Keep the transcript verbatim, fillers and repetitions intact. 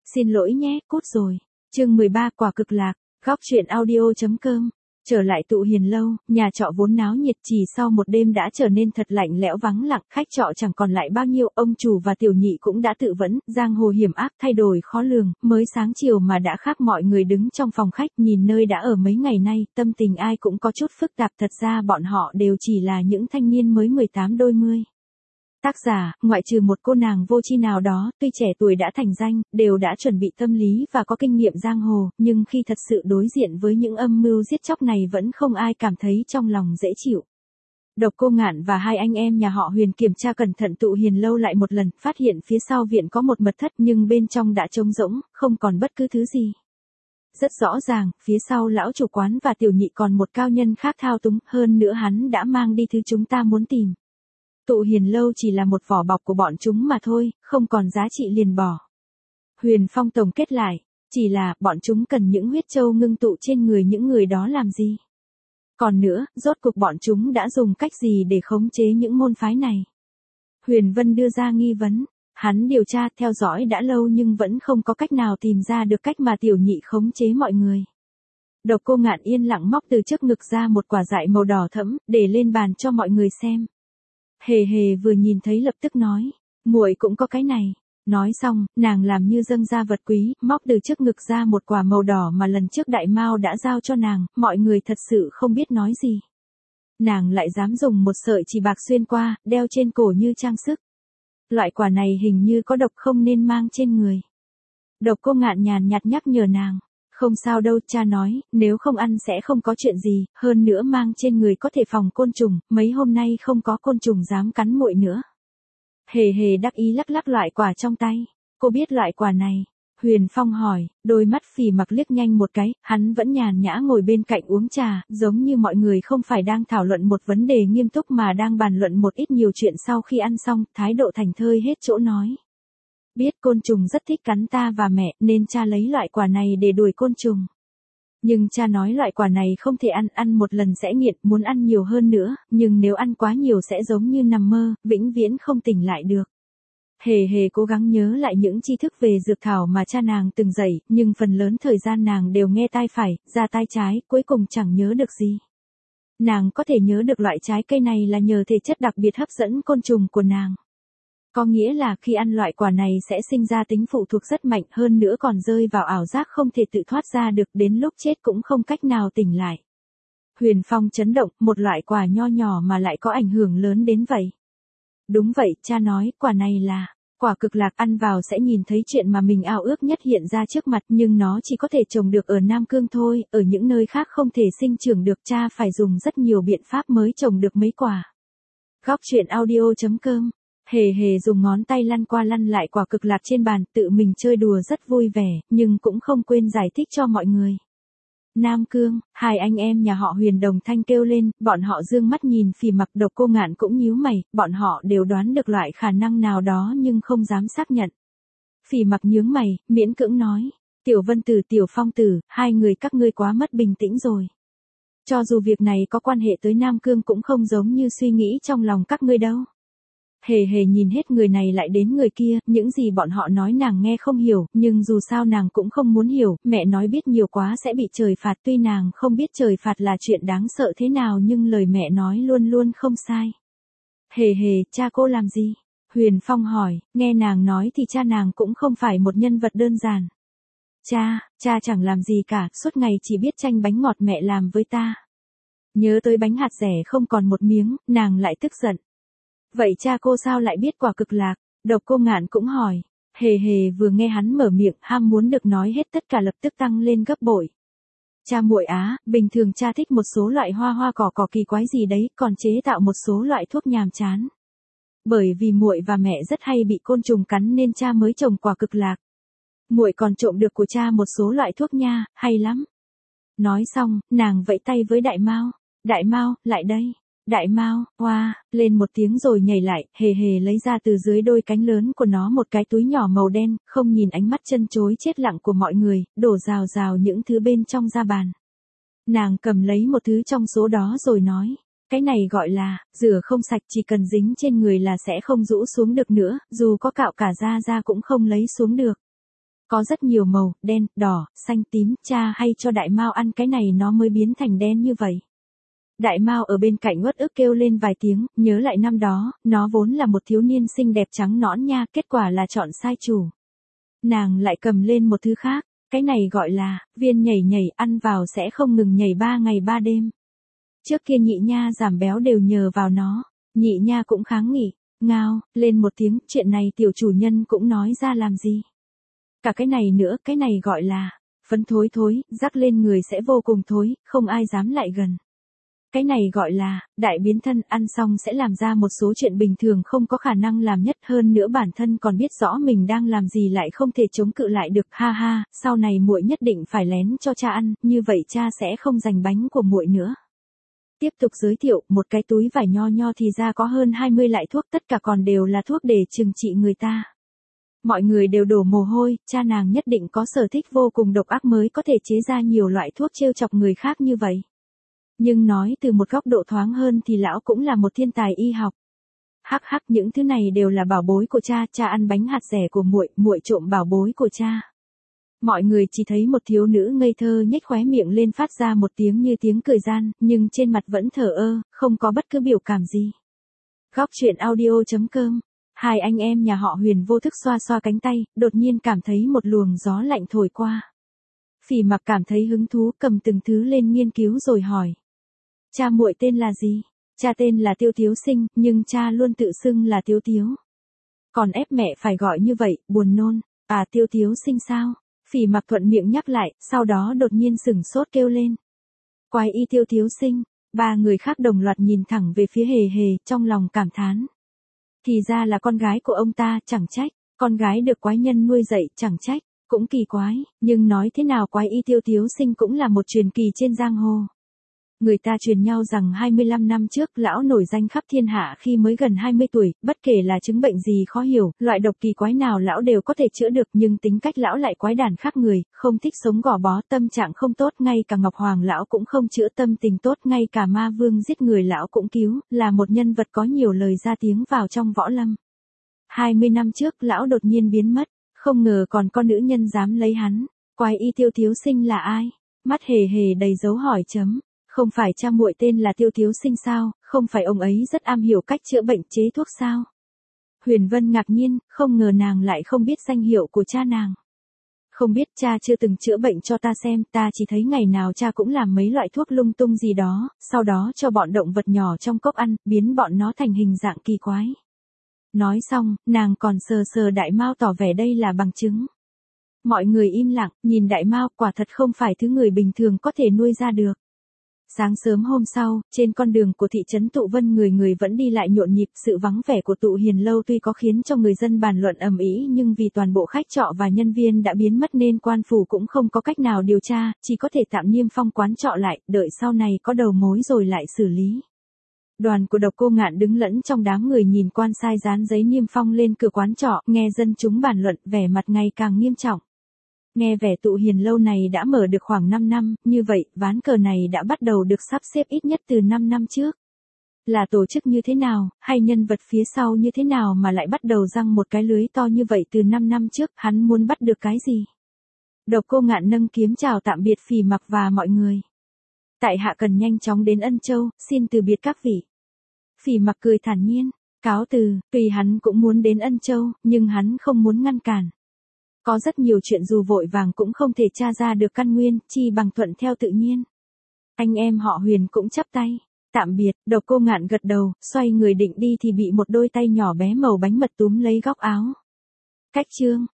Xin lỗi nhé, cút rồi. Chương mười ba Quả cực lạc, góc truyện audio.com. Trở lại tụ hiền lâu, nhà trọ vốn náo nhiệt chỉ sau một đêm đã trở nên thật lạnh lẽo vắng lặng, khách trọ chẳng còn lại bao nhiêu, ông chủ và tiểu nhị cũng đã tự vẫn, giang hồ hiểm ác thay đổi khó lường, mới sáng chiều mà đã khác mọi người đứng trong phòng khách nhìn nơi đã ở mấy ngày nay, tâm tình ai cũng có chút phức tạp, thật ra bọn họ đều chỉ là những thanh niên mới mười tám đôi mươi. Tác giả, ngoại trừ một cô nàng vô tri nào đó, tuy trẻ tuổi đã thành danh, đều đã chuẩn bị tâm lý và có kinh nghiệm giang hồ, nhưng khi thật sự đối diện với những âm mưu giết chóc này vẫn không ai cảm thấy trong lòng dễ chịu. Độc Cô Ngạn và hai anh em nhà họ Huyền kiểm tra cẩn thận tụ hiền lâu lại một lần, phát hiện phía sau viện có một mật thất nhưng bên trong đã trống rỗng, không còn bất cứ thứ gì. Rất rõ ràng, phía sau lão chủ quán và tiểu nhị còn một cao nhân khác thao túng, hơn nữa hắn đã mang đi thứ chúng ta muốn tìm. Tụ hiền lâu chỉ là một vỏ bọc của bọn chúng mà thôi, không còn giá trị liền bỏ. Huyền Phong tổng kết lại, chỉ là bọn chúng cần những huyết châu ngưng tụ trên người những người đó làm gì? Còn nữa, rốt cuộc bọn chúng đã dùng cách gì để khống chế những môn phái này? Huyền Vân đưa ra nghi vấn, hắn điều tra theo dõi đã lâu nhưng vẫn không có cách nào tìm ra được cách mà tiểu nhị khống chế mọi người. Độc Cô Ngạn yên lặng móc từ trước ngực ra một quả dại màu đỏ thẫm, để lên bàn cho mọi người xem. Hề Hề vừa nhìn thấy lập tức nói, muội cũng có cái này. Nói xong, nàng làm như dâng ra vật quý, móc từ trước ngực ra một quả màu đỏ mà lần trước Đại Mao đã giao cho nàng, mọi người thật sự không biết nói gì. Nàng lại dám dùng một sợi chỉ bạc xuyên qua, đeo trên cổ như trang sức. Loại quả này hình như có độc không nên mang trên người. Độc Cô Ngạn nhàn nhạt nhắc nhở nàng. Không sao đâu, cha nói, nếu không ăn sẽ không có chuyện gì, hơn nữa mang trên người có thể phòng côn trùng, mấy hôm nay không có côn trùng dám cắn muội nữa. Hề Hề đắc ý lắc lắc loại quả trong tay. Cô biết loại quả này? Huyền Phong hỏi, đôi mắt Phỉ Mặc liếc nhanh một cái, hắn vẫn nhàn nhã ngồi bên cạnh uống trà, giống như mọi người không phải đang thảo luận một vấn đề nghiêm túc mà đang bàn luận một ít nhiều chuyện. Sau khi ăn xong, thái độ thành thơi hết chỗ nói. Biết côn trùng rất thích cắn ta và mẹ, nên cha lấy loại quả này để đuổi côn trùng. Nhưng cha nói loại quả này không thể ăn, ăn một lần sẽ nghiện, muốn ăn nhiều hơn nữa, nhưng nếu ăn quá nhiều sẽ giống như nằm mơ, vĩnh viễn không tỉnh lại được. Hề Hề cố gắng nhớ lại những tri thức về dược thảo mà cha nàng từng dạy, nhưng phần lớn thời gian nàng đều nghe tai phải, ra tai trái, cuối cùng chẳng nhớ được gì. Nàng có thể nhớ được loại trái cây này là nhờ thể chất đặc biệt hấp dẫn côn trùng của nàng. Có nghĩa là khi ăn loại quả này sẽ sinh ra tính phụ thuộc rất mạnh, hơn nữa còn rơi vào ảo giác không thể tự thoát ra được, đến lúc chết cũng không cách nào tỉnh lại. Huyền Phong chấn động, một loại quả nho nhỏ mà lại có ảnh hưởng lớn đến vậy. Đúng vậy, cha nói, quả này là quả cực lạc, ăn vào sẽ nhìn thấy chuyện mà mình ao ước nhất hiện ra trước mặt, nhưng nó chỉ có thể trồng được ở Nam Cương thôi, ở những nơi khác không thể sinh trưởng được, cha phải dùng rất nhiều biện pháp mới trồng được mấy quả. Góc truyện audio.com. Hề Hề dùng ngón tay lăn qua lăn lại quả cực lạc trên bàn, tự mình chơi đùa rất vui vẻ, nhưng cũng không quên giải thích cho mọi người. Nam Cương, hai anh em nhà họ Huyền đồng thanh kêu lên, bọn họ dương mắt nhìn Phỉ Mặc. Độc Cô Ngạn cũng nhíu mày, bọn họ đều đoán được loại khả năng nào đó nhưng không dám xác nhận. Phỉ Mặc nhướng mày, miễn cưỡng nói, Tiểu Vân Tử, Tiểu Phong Tử, hai người các ngươi quá mất bình tĩnh rồi. Cho dù việc này có quan hệ tới Nam Cương cũng không giống như suy nghĩ trong lòng các ngươi đâu. Hề Hề nhìn hết người này lại đến người kia, những gì bọn họ nói nàng nghe không hiểu, nhưng dù sao nàng cũng không muốn hiểu, mẹ nói biết nhiều quá sẽ bị trời phạt, tuy nàng không biết trời phạt là chuyện đáng sợ thế nào nhưng lời mẹ nói luôn luôn không sai. Hề Hề, cha cô làm gì? Huyền Phong hỏi, nghe nàng nói thì cha nàng cũng không phải một nhân vật đơn giản. Cha, cha chẳng làm gì cả, suốt ngày chỉ biết chanh bánh ngọt mẹ làm với ta. Nhớ tới bánh hạt dẻ không còn một miếng, nàng lại tức giận. Vậy cha cô sao lại biết quả cực lạc? Độc Cô Ngạn cũng hỏi. Hề Hề vừa nghe hắn mở miệng, ham muốn được nói hết tất cả lập tức tăng lên gấp bội. Cha muội á, bình thường cha thích một số loại hoa hoa cỏ cỏ kỳ quái gì đấy, còn chế tạo một số loại thuốc nhàm chán. Bởi vì muội và mẹ rất hay bị côn trùng cắn nên cha mới trồng quả cực lạc. Muội còn trộm được của cha một số loại thuốc nha, hay lắm. Nói xong, nàng vẫy tay với Đại Mao. Đại Mao, lại đây. Đại Mao, hoa, lên một tiếng rồi nhảy lại, Hề Hề lấy ra từ dưới đôi cánh lớn của nó một cái túi nhỏ màu đen, không nhìn ánh mắt chân chối chết lặng của mọi người, đổ rào rào những thứ bên trong ra bàn. Nàng cầm lấy một thứ trong số đó rồi nói, cái này gọi là, rửa không sạch, chỉ cần dính trên người là sẽ không rũ xuống được nữa, dù có cạo cả da da cũng không lấy xuống được. Có rất nhiều màu, đen, đỏ, xanh, tím, cha hay cho Đại Mao ăn cái này nó mới biến thành đen như vậy. Đại Mao ở bên cạnh uất ức kêu lên vài tiếng, nhớ lại năm đó, nó vốn là một thiếu niên xinh đẹp trắng nõn nha, kết quả là chọn sai chủ. Nàng lại cầm lên một thứ khác, cái này gọi là, viên nhảy nhảy, ăn vào sẽ không ngừng nhảy ba ngày ba đêm. Trước kia nhị nha giảm béo đều nhờ vào nó, nhị nha cũng kháng nghị, ngao, lên một tiếng, chuyện này tiểu chủ nhân cũng nói ra làm gì. Cả cái này nữa, cái này gọi là, phấn thối thối, rắc lên người sẽ vô cùng thối, không ai dám lại gần. Cái này gọi là, đại biến thân, ăn xong sẽ làm ra một số chuyện bình thường không có khả năng làm nhất, hơn nữa bản thân còn biết rõ mình đang làm gì lại không thể chống cự lại được, ha ha, sau này muội nhất định phải lén cho cha ăn, như vậy cha sẽ không giành bánh của muội nữa. Tiếp tục giới thiệu, một cái túi vải nho nho thì ra có hơn hai mươi loại thuốc, tất cả còn đều là thuốc để trừng trị người ta. Mọi người đều đổ mồ hôi, cha nàng nhất định có sở thích vô cùng độc ác mới có thể chế ra nhiều loại thuốc trêu chọc người khác như vậy. Nhưng nói từ một góc độ thoáng hơn thì lão cũng là một thiên tài y học. Hắc hắc, những thứ này đều là bảo bối của cha, cha ăn bánh hạt dẻ của muội, muội trộm bảo bối của cha. Mọi người chỉ thấy một thiếu nữ ngây thơ nhếch khóe miệng lên phát ra một tiếng như tiếng cười gian, nhưng trên mặt vẫn thờ ơ, không có bất cứ biểu cảm gì. Góc truyện audio chấm com. Hai anh em nhà họ Huyền vô thức xoa xoa cánh tay, đột nhiên cảm thấy một luồng gió lạnh thổi qua. Phỉ Mặc cảm thấy hứng thú, cầm từng thứ lên nghiên cứu rồi hỏi. Cha muội tên là gì? Cha tên là Tiêu Tiếu Sinh, nhưng cha luôn tự xưng là Tiếu Tiếu. Còn ép mẹ phải gọi như vậy, buồn nôn. À, Tiêu Tiếu Sinh sao? Phỉ Mặc thuận miệng nhắc lại, sau đó đột nhiên sửng sốt kêu lên. Quái y Tiêu Tiếu Sinh. Ba người khác đồng loạt nhìn thẳng về phía Hề Hề, trong lòng cảm thán. Thì ra là con gái của ông ta, chẳng trách. Con gái được quái nhân nuôi dạy, chẳng trách. Cũng kỳ quái, nhưng nói thế nào quái y Tiêu Tiếu Sinh cũng là một truyền kỳ trên giang hồ. Người ta truyền nhau rằng hai mươi lăm năm trước lão nổi danh khắp thiên hạ khi mới gần hai mươi tuổi, bất kể là chứng bệnh gì khó hiểu, loại độc kỳ quái nào lão đều có thể chữa được, nhưng tính cách lão lại quái đản khác người, không thích sống gò bó, tâm trạng không tốt, ngay cả Ngọc Hoàng lão cũng không chữa, tâm tình tốt, ngay cả ma vương giết người lão cũng cứu, là một nhân vật có nhiều lời ra tiếng vào trong võ lâm. hai mươi năm trước lão đột nhiên biến mất, không ngờ còn có nữ nhân dám lấy hắn. Quái y Tiêu Tiếu Sinh là ai? Mắt Hề Hề đầy dấu hỏi chấm. Không phải cha muội tên là Tiêu Tiếu Sinh sao, không phải ông ấy rất am hiểu cách chữa bệnh chế thuốc sao? Huyền Vân ngạc nhiên, không ngờ nàng lại không biết danh hiệu của cha nàng. Không biết, cha chưa từng chữa bệnh cho ta xem, ta chỉ thấy ngày nào cha cũng làm mấy loại thuốc lung tung gì đó, sau đó cho bọn động vật nhỏ trong cốc ăn, biến bọn nó thành hình dạng kỳ quái. Nói xong, nàng còn sờ sờ Đại Mao tỏ vẻ đây là bằng chứng. Mọi người im lặng, nhìn Đại Mao, quả thật không phải thứ người bình thường có thể nuôi ra được. Sáng sớm hôm sau, trên con đường của thị trấn Tụ Vân người người vẫn đi lại nhộn nhịp, sự vắng vẻ của Tụ Hiền lâu tuy có khiến cho người dân bàn luận ầm ĩ, nhưng vì toàn bộ khách trọ và nhân viên đã biến mất nên quan phủ cũng không có cách nào điều tra, chỉ có thể tạm niêm phong quán trọ lại, đợi sau này có đầu mối rồi lại xử lý. Đoàn của Độc Cô Ngạn đứng lẫn trong đám người nhìn quan sai dán giấy niêm phong lên cửa quán trọ, nghe dân chúng bàn luận, vẻ mặt ngày càng nghiêm trọng. Nghe vẻ Tụ Hiền lâu này đã mở được khoảng năm năm, như vậy, ván cờ này đã bắt đầu được sắp xếp ít nhất từ năm năm trước. Là tổ chức như thế nào, hay nhân vật phía sau như thế nào mà lại bắt đầu giăng một cái lưới to như vậy từ năm năm trước, hắn muốn bắt được cái gì? Độc Cô Ngạn nâng kiếm chào tạm biệt Phỉ Mặc và mọi người. Tại hạ cần nhanh chóng đến Ân Châu, xin từ biệt các vị. Phỉ Mặc cười thản nhiên, cáo từ, tuy hắn cũng muốn đến Ân Châu, nhưng hắn không muốn ngăn cản. Có rất nhiều chuyện dù vội vàng cũng không thể tra ra được căn nguyên, chi bằng thuận theo tự nhiên. Anh em họ Huyền cũng chắp tay. Tạm biệt, Độc Cô Ngạn gật đầu, xoay người định đi thì bị một đôi tay nhỏ bé màu bánh mật túm lấy góc áo. Cách chương.